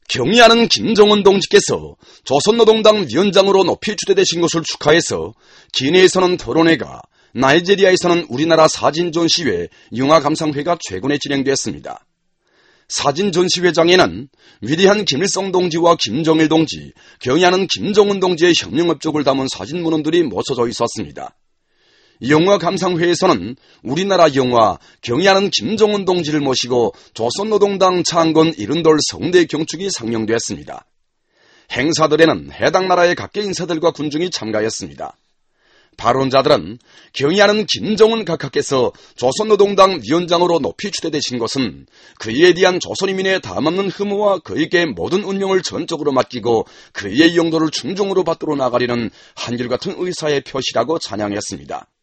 경의하는 김정은 동지께서 조선노동당 위원장으로 높이 추대되신 것을 축하해서 기내에서는 토론회가, 나이지리아에서는 우리나라 사진 전시회 융화감상회가 최근에 진행되었습니다. 사진 전시회장에는 위대한 김일성 동지와 김정일 동지, 경의하는 김정은 동지의 혁명업적을 담은 사진 문헌들이 모셔져 있었습니다. 영화감상회에서는 우리나라 영화 경의하는 김정은 동지를 모시고 조선노동당 창건 70돌 성대 경축이 상영되었습니다. 행사들에는 해당 나라의 각계 인사들과 군중이 참가했습니다. 발언자들은 경의하는 김정은 각하께서 조선노동당 위원장으로 높이 추대되신 것은 그에 대한 조선인민의 담없는 흠모와 그에게 모든 운명을 전적으로 맡기고 그의 영도를 충종으로 받들어 나가려는 한결같은 의사의 표시라고 찬양했습니다.